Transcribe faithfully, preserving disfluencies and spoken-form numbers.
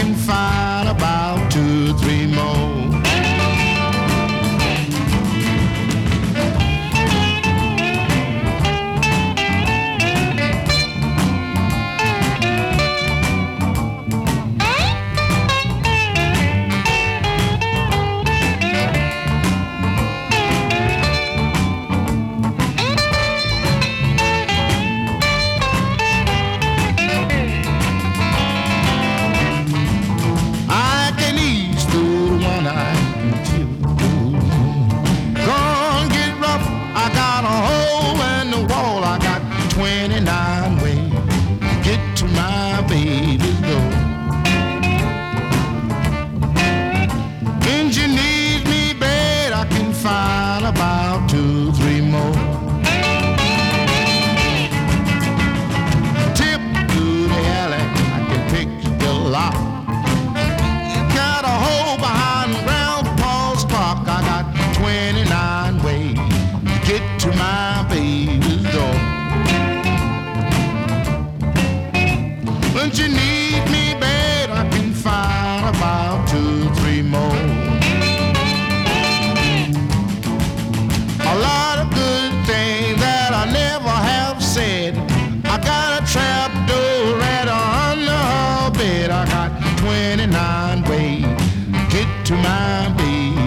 can find about two or three more. twenty-nine ways to get to my baby's door. When she needs me bad, I can find about two, three more. Tip to the alley, I can pick the lock. Got a hole behind Grandpa's clock. I got twenty-nine ways to get to my baby's door. When you need me bad, I can find about two, three more. A lot of good things that I never have said. I got a trap door right under her bed. I got twenty-nine ways to get to my baby.